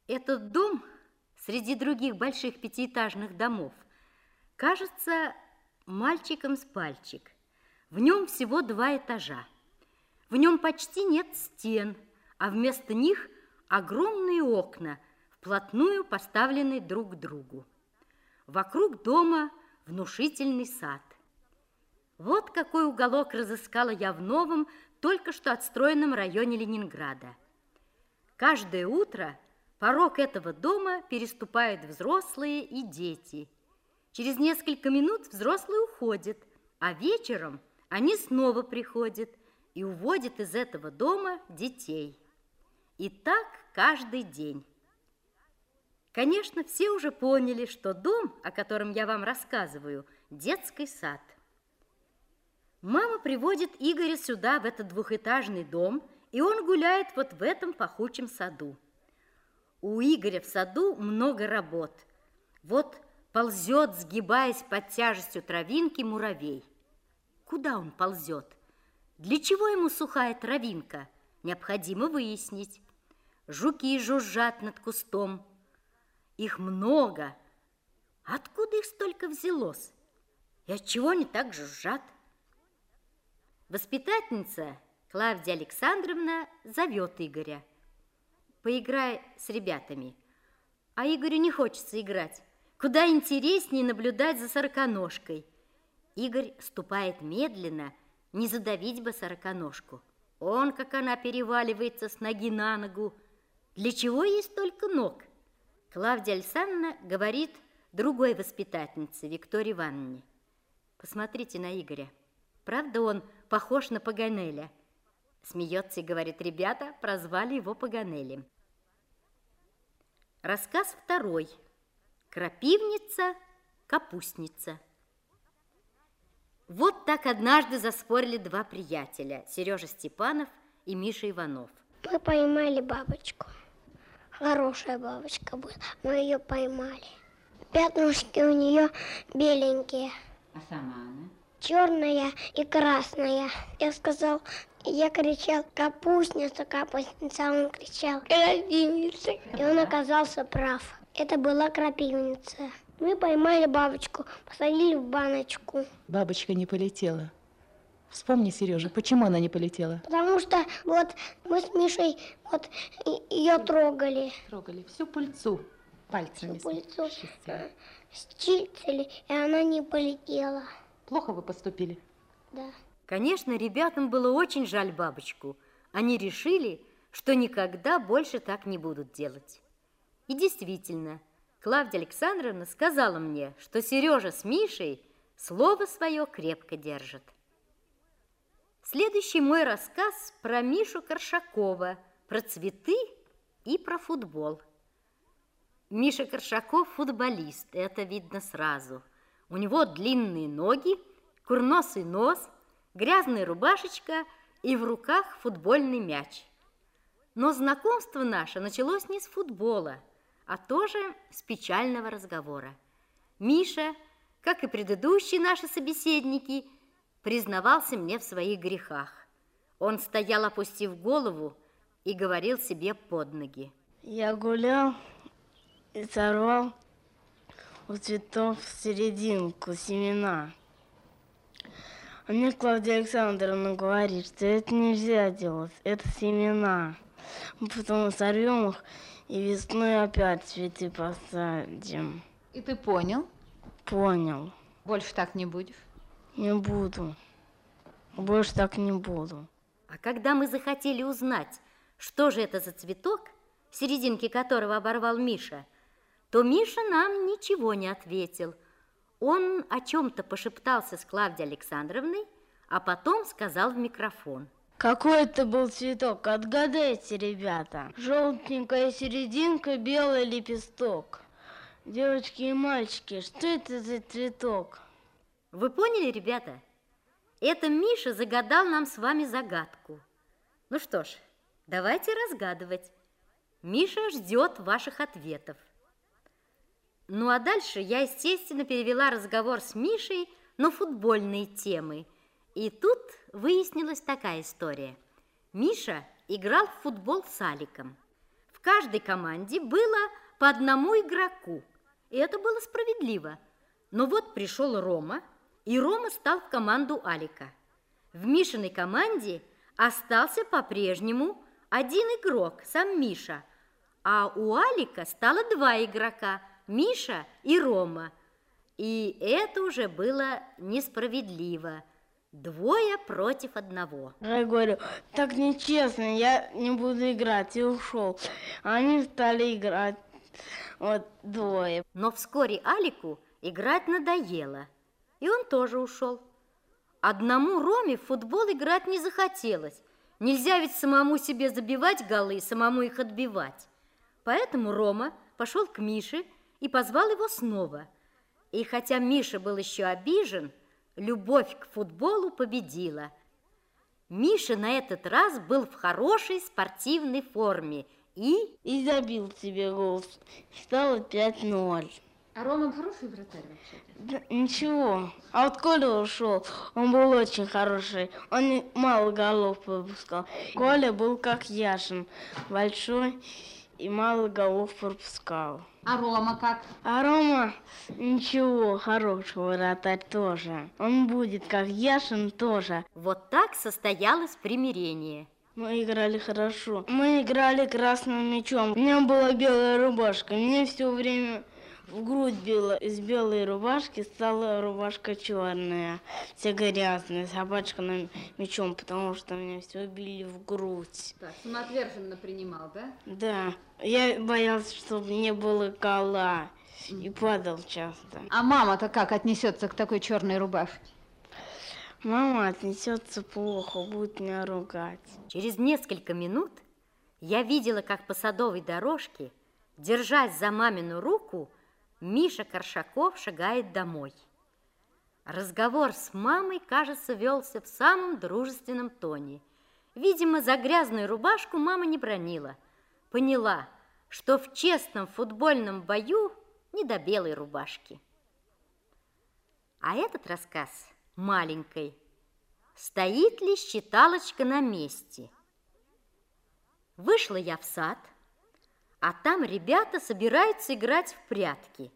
Этот дом среди других больших пятиэтажных домов кажется мальчиком с пальчик. В нем всего 2 этажа. В нем почти нет стен, а вместо них огромные окна, вплотную поставленные друг к другу. Вокруг дома внушительный сад. Вот какой уголок разыскала я в новом, только что отстроенном районе Ленинграда. Каждое утро порог этого дома переступают взрослые и дети. Через несколько минут взрослые уходят, а вечером они снова приходят и уводят из этого дома детей. И так каждый день. Конечно, все уже поняли, что дом, о котором я вам рассказываю, детский сад. Мама приводит Игоря сюда, в этот двухэтажный дом, и он гуляет вот в этом пахучем саду. У Игоря в саду много работ. Вот ползет, сгибаясь под тяжестью травинки, муравей. Куда он ползет? Для чего ему сухая травинка? Необходимо выяснить. Жуки жужжат над кустом. Их много. Откуда их столько взялось? И отчего они так жужжат? Воспитательница Клавдия Александровна зовет Игоря. Поиграй с ребятами. А Игорю не хочется играть. Куда интереснее наблюдать за сороконожкой. Игорь ступает медленно, не задавить бы сороконожку. Он, как она переваливается с ноги на ногу. Для чего ей столько ног? Клавдия Александровна говорит другой воспитательнице, Виктории Ивановне. Посмотрите на Игоря. Правда, он похож на Паганеля? Смеется и говорит, ребята прозвали его Паганелем. Рассказ второй. Крапивница, капустница. Вот так однажды заспорили 2 приятеля, Сережа Степанов и Миша Иванов. Мы поймали бабочку. Хорошая бабочка была. Мы ее поймали. Пятнышки у нее беленькие. А сама она? Черная и красная. Я кричал, капустница, капустница, а он кричал, крапивница. И он оказался прав. Это была крапивница. Мы поймали бабочку, посадили в баночку. Бабочка не полетела. Вспомни, Сережа, почему она не полетела? Потому что вот мы с Мишей вот ее трогали. Трогали всю пыльцу пальцами. Всю пыльцу счистили, и она не полетела. Плохо вы поступили? Да. Конечно, ребятам было очень жаль бабочку. Они решили, что никогда больше так не будут делать. И действительно, Клавдия Александровна сказала мне, что Сережа с Мишей слово свое крепко держат. Следующий мой рассказ про Мишу Коршакова, про цветы и про футбол. Миша Коршаков футболист, это видно сразу. У него длинные ноги, курносый нос, грязная рубашечка и в руках футбольный мяч. Но знакомство наше началось не с футбола, а тоже с печального разговора. Миша, как и предыдущие наши собеседники, признавался мне в своих грехах. Он стоял, опустив голову, и говорил себе под ноги. Я гулял и сорвал у цветов серединку, семена. А мне Клавдия Александровна говорит, что это нельзя делать, это семена. Мы потом сорвем их и весной опять цветы посадим. И ты понял? Понял. Больше так не будешь? Не буду. Больше так не буду. А когда мы захотели узнать, что же это за цветок, серединки которого оборвал Миша, то Миша нам ничего не ответил. Он о чем-то пошептался с Клавдией Александровной, а потом сказал в микрофон. Какой это был цветок? Отгадайте, ребята. Желтенькая серединка, белый лепесток. Девочки и мальчики, что это за цветок? Вы поняли, ребята? Это Миша загадал нам с вами загадку. Ну что ж, давайте разгадывать. Миша ждет ваших ответов. Ну а дальше я, естественно, перевела разговор с Мишей на футбольные темы. И тут выяснилась такая история. Миша играл в футбол с Аликом. В в каждой команде было по одному игроку, и это было справедливо. Но вот пришел Рома, и Рома стал в команду Алика. В Мишиной команде остался по-прежнему один игрок, сам Миша, а у Алика стало два игрока, Миша и Рома. И это уже было несправедливо. 2 против 1. Я говорю, так нечестно, я не буду играть, и ушел. Они стали играть, вот 2. Но вскоре Алику играть надоело, и он тоже ушел. Одному Роме в футбол играть не захотелось. Нельзя ведь самому себе забивать голы и самому их отбивать. Поэтому Рома пошел к Мише и позвал его снова. И хотя Миша был еще обижен, любовь к футболу победила. Миша на этот раз был в хорошей спортивной форме И забил себе гол. Стало 5-0. А Рома хороший вратарь вообще? Да, ничего. А вот Коля ушел, он был очень хороший. Он мало голов пропускал. Коля был как Яшин, большой и мало голов пропускал. А Рома как? А Рома ничего, хороший вратарь тоже. Он будет как Яшин тоже. Вот так состоялось примирение. Мы играли хорошо. Мы играли красным мячом. У меня была белая рубашка. Мне все время в грудь била. Из белой рубашки стала рубашка черная. Вся грязная, с собачкиным мячом, потому что меня все били в грудь. Так, самоотверженно принимал, да? Да. Я боялся, чтобы не было кола. И падал часто. А мама-то как отнесется к такой черной рубашке? Мама отнесется плохо, будет меня ругать. Через несколько минут я видела, как по садовой дорожке, держась за мамину руку, Миша Коршаков шагает домой. Разговор с мамой, кажется, велся в самом дружественном тоне. Видимо, за грязную рубашку мама не бранила. Поняла, что в честном футбольном бою не до белой рубашки. А этот рассказ маленькой. Стоит ли считалочка на месте? Вышла я в сад, а там ребята собираются играть в прятки.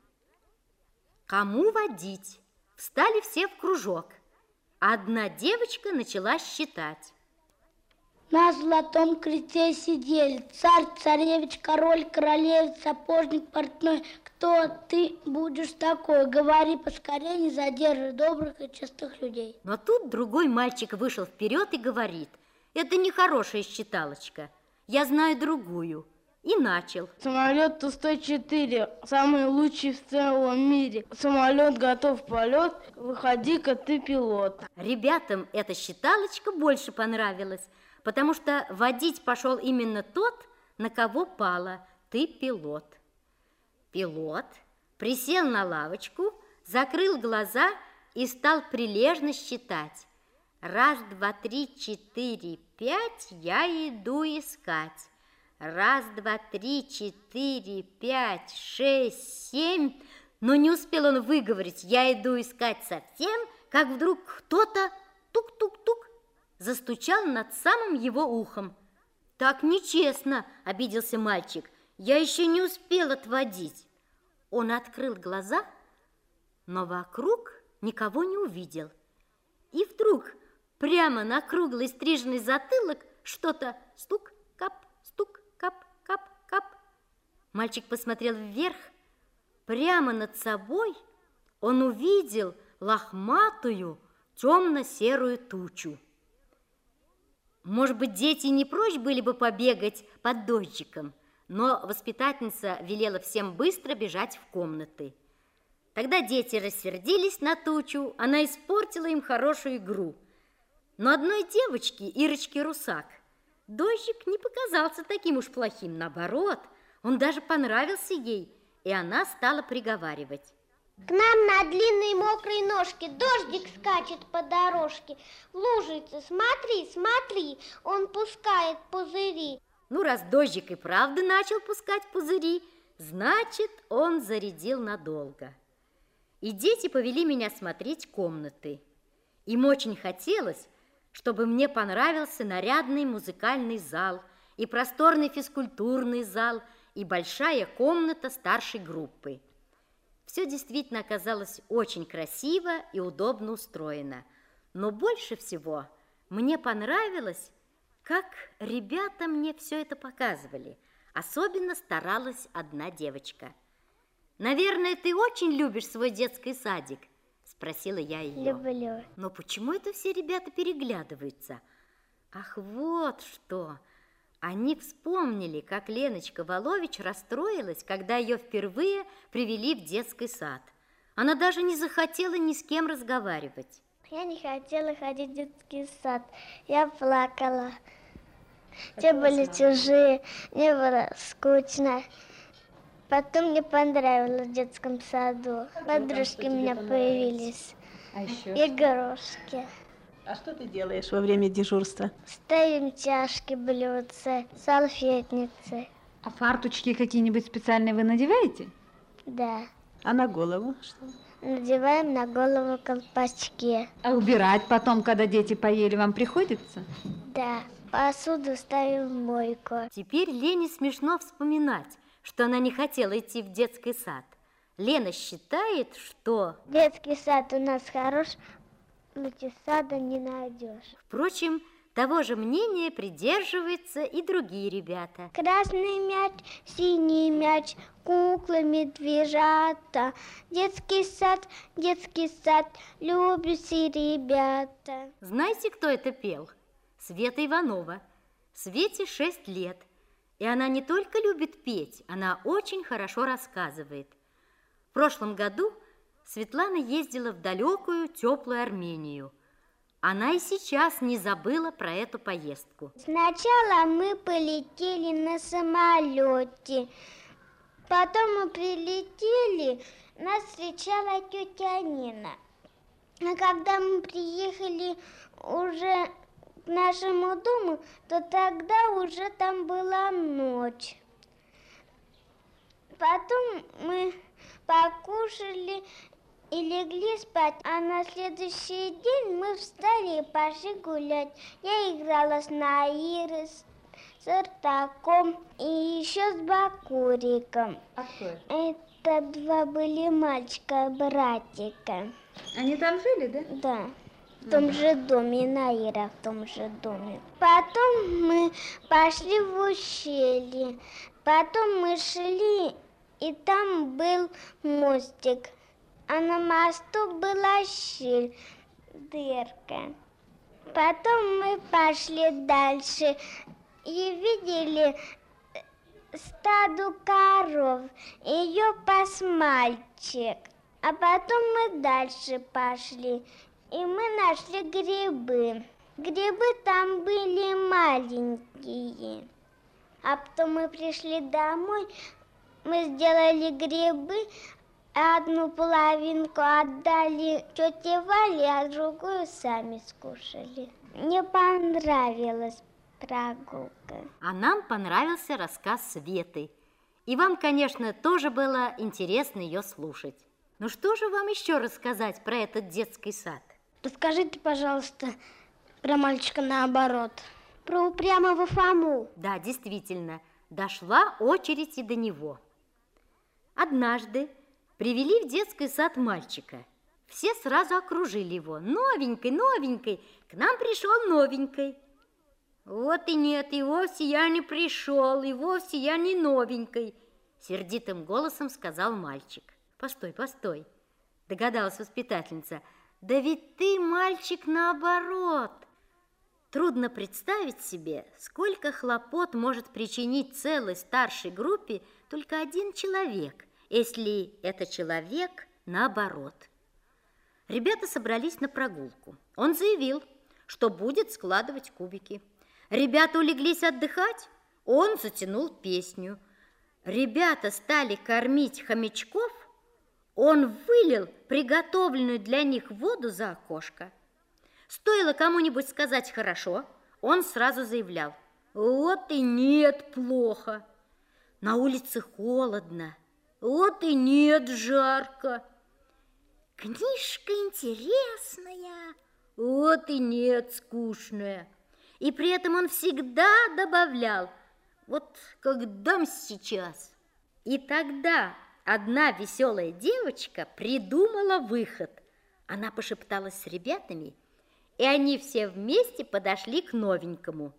Кому водить? Встали все в кружок. Одна девочка начала считать. На золотом кресте сидели царь, царевич, король, королевич, сапожник, портной. Кто ты будешь такой? Говори поскорее, не задерживай добрых и честных людей. Но тут другой мальчик вышел вперед и говорит: это нехорошая считалочка, я знаю другую. И начал. Самолет Ту-104, самый лучший в целом мире. Самолет готов в полет, выходи-ка ты пилот. Ребятам эта считалочка больше понравилась, потому что водить пошел именно тот, на кого пало: ты пилот. Пилот присел на лавочку, закрыл глаза и стал прилежно считать. 1, 2, 3, 4, 5 я иду искать. 1, 2, 3, 4, 5, 6, 7. Но не успел он выговорить «я иду искать» совсем, как вдруг кто-то тук-тук-тук застучал над самым его ухом. «Так нечестно!» – обиделся мальчик. «Я еще не успел отводить». Он открыл глаза, но вокруг никого не увидел. И вдруг прямо на круглый стриженный затылок что-то стук-кап, стук-кап-кап-кап. Мальчик посмотрел вверх. Прямо над собой он увидел лохматую темно-серую тучу. Может быть, дети не прочь были бы побегать под дождиком, но воспитательница велела всем быстро бежать в комнаты. Тогда дети рассердились на тучу, она испортила им хорошую игру. Но одной девочке, Ирочке Русак, дождик не показался таким уж плохим. Наоборот, он даже понравился ей, и она стала приговаривать. К нам на длинной мокрой ножке дождик скачет по дорожке. В лужице, смотри, смотри, он пускает пузыри. Ну, раз дождик и правда начал пускать пузыри, значит, он зарядил надолго. И дети повели меня смотреть комнаты. Им очень хотелось, чтобы мне понравился нарядный музыкальный зал и просторный физкультурный зал, и большая комната старшей группы. Все действительно оказалось очень красиво и удобно устроено. Но больше всего мне понравилось, как ребята мне все это показывали. Особенно старалась одна девочка. «Наверное, ты очень любишь свой детский садик?» – спросила я ее. Люблю. Но почему это все ребята переглядываются? Ах, вот что! Они вспомнили, как Леночка Волович расстроилась, когда ее впервые привели в детский сад. Она даже не захотела ни с кем разговаривать. Я не хотела ходить в детский сад. Я плакала. Те были чужие, мне было скучно. Потом мне понравилось в детском саду. Подружки у меня появились. А еще? Игрушки. А что ты делаешь во время дежурства? Ставим чашки, блюдца, салфетницы. А фарточки какие-нибудь специальные вы надеваете? Да. А на голову что? Надеваем на голову колпачки. А убирать потом, когда дети поели, вам приходится? Да. Посуду ставим в мойку. Теперь Лене смешно вспоминать, что она не хотела идти в детский сад. Лена считает, что... Детский сад у нас хорош, лучше сада не найдешь. Впрочем, того же мнения придерживаются и другие ребята. Красный мяч, синий мяч, куклы, медвежата. Детский сад, любят все ребята. Знаете, кто это пел? Света Иванова. Свете 6 лет. И она не только любит петь, она очень хорошо рассказывает. В прошлом году Светлана ездила в далекую, теплую Армению. Она и сейчас не забыла про эту поездку. Сначала мы полетели на самолете. Потом мы прилетели, нас встречала тетя Нина. А когда мы приехали уже к нашему дому, то тогда уже там была ночь. Потом мы покушали и легли спать, а на следующий день мы встали и пошли гулять. Я играла с Наирой, с Артаком и еще с Бакуриком. А кто это? Это два были мальчика-братика. Они там жили, да? Да, в том же доме, и Наира в том же доме. Потом мы пошли в ущелье, потом мы шли, и там был мостик, а на мосту была щель, дырка. Потом мы пошли дальше и видели стадо коров, ее пас мальчик. А потом мы дальше пошли, и мы нашли грибы. Грибы там были маленькие. А потом мы пришли домой, мы сделали грибы, одну половинку отдали тете Вале, а другую сами скушали. Мне понравилась прогулка. А нам понравился рассказ Светы. И вам, конечно, тоже было интересно ее слушать. Ну что же вам еще рассказать про этот детский сад? Расскажите, пожалуйста, про мальчика наоборот. Про упрямого Фому. Да, действительно, дошла очередь и до него. Однажды привели в детский сад мальчика. Все сразу окружили его. Новенький, новенький, к нам пришел новенький. Вот и нет, и вовсе я не пришел, и вовсе я не новенький, сердитым голосом сказал мальчик. Постой, постой, догадалась воспитательница. Да ведь ты, мальчик, наоборот. Трудно представить себе, сколько хлопот может причинить целой старшей группе только один человек, если это человек наоборот. Ребята собрались на прогулку. Он заявил, что будет складывать кубики. Ребята улеглись отдыхать, он затянул песню. Ребята стали кормить хомячков, он вылил приготовленную для них воду за окошко. Стоило кому-нибудь сказать «хорошо», он сразу заявлял: «Вот и нет, плохо». На улице холодно, вот и нет, жарко. Книжка интересная, вот и нет, скучная. И при этом он всегда добавлял: Вот как дам сейчас. И тогда одна веселая девочка придумала выход. Она пошепталась с ребятами, и они все вместе подошли к новенькому.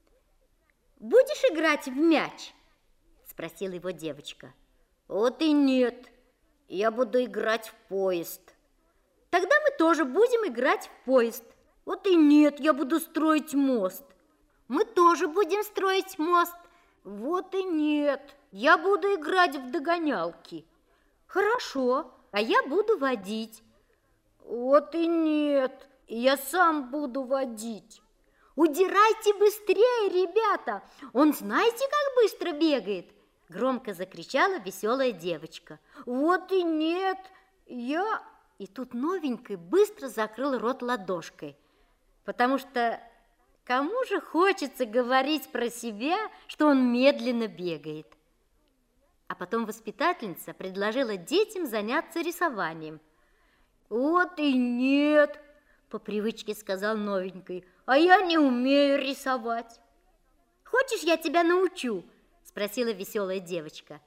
«Будешь играть в мяч?» – спросила его девочка. «Вот и нет, я буду играть в поезд». «Тогда мы тоже будем играть в поезд». «Вот и нет, я буду строить мост». «Мы тоже будем строить мост». «Вот и нет, я буду играть в догонялки». «Хорошо, а я буду водить». «Вот и нет, я сам буду водить». «Удирайте быстрее, ребята! Он знаете, как быстро бегает?» Громко закричала веселая девочка. «Вот и нет, я...» И тут новенький быстро закрыл рот ладошкой, потому что кому же хочется говорить про себя, что он медленно бегает? А потом воспитательница предложила детям заняться рисованием. «Вот и нет!» – по привычке сказал новенький. «А я не умею рисовать». «Хочешь, я тебя научу?» – спросила веселая девочка.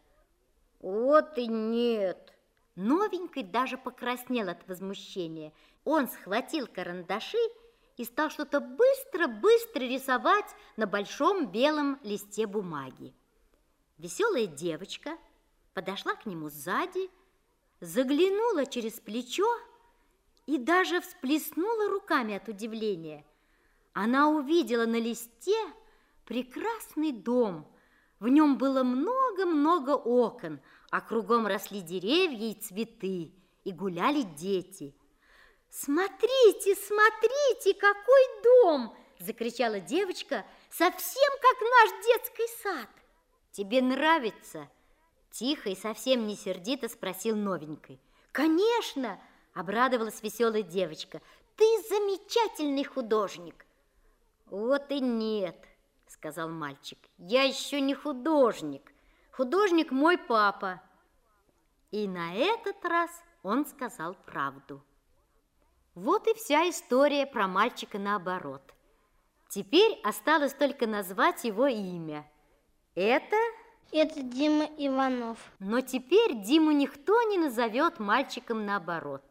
«Вот и нет». Новенький даже покраснел от возмущения. Он схватил карандаши и стал что-то быстро-быстро рисовать на большом белом листе бумаги. Веселая девочка подошла к нему сзади, заглянула через плечо и даже всплеснула руками от удивления. Она увидела на листе прекрасный дом. В нем было много-много окон, а кругом росли деревья и цветы, и гуляли дети. «Смотрите, смотрите, какой дом!» – закричала девочка, «совсем как наш детский сад!» «Тебе нравится?» – тихо и совсем не сердито спросил новенький. «Конечно!» – обрадовалась веселая девочка. «Ты замечательный художник!» «Вот и нет!» – сказал мальчик. «Я еще не художник. Художник мой папа». И на этот раз он сказал правду. Вот и вся история про мальчика наоборот. Теперь осталось только назвать его имя. Это Дима Иванов. Но теперь Диму никто не назовет мальчиком наоборот.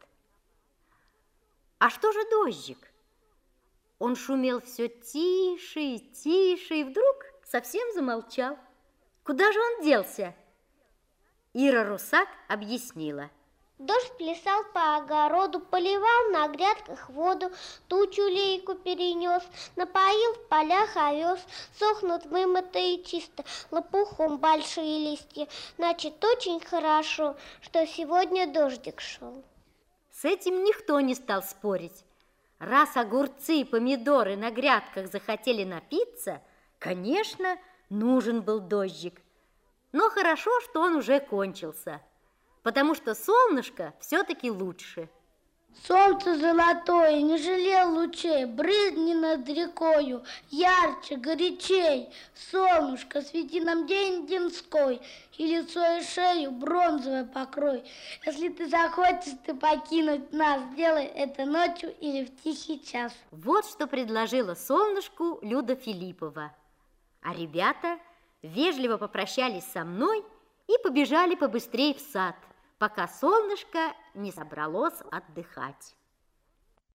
А что же дождик? Он шумел все тише и тише, и вдруг совсем замолчал. Куда же он делся? Ира Русак объяснила. Дождь плясал по огороду, поливал на грядках воду, тучу-лейку перенес, напоил в полях овес, сохнут вымытые чисто, лопухом большие листья. Значит, очень хорошо, что сегодня дождик шел. С этим никто не стал спорить. Раз огурцы и помидоры на грядках захотели напиться, конечно, нужен был дождик. Но хорошо, что он уже кончился, потому что солнышко все-таки лучше. Солнце золотое, не жалел лучей, брызни над рекою, ярче, горячей. Солнышко, свети нам день денской, и лицо, и шею бронзовый покрой. Если ты захочешь ты покинуть нас, сделай это ночью или в тихий час. Вот что предложила солнышку Люда Филиппова. А ребята вежливо попрощались со мной и побежали побыстрее в сад, пока солнышко не собралось отдыхать.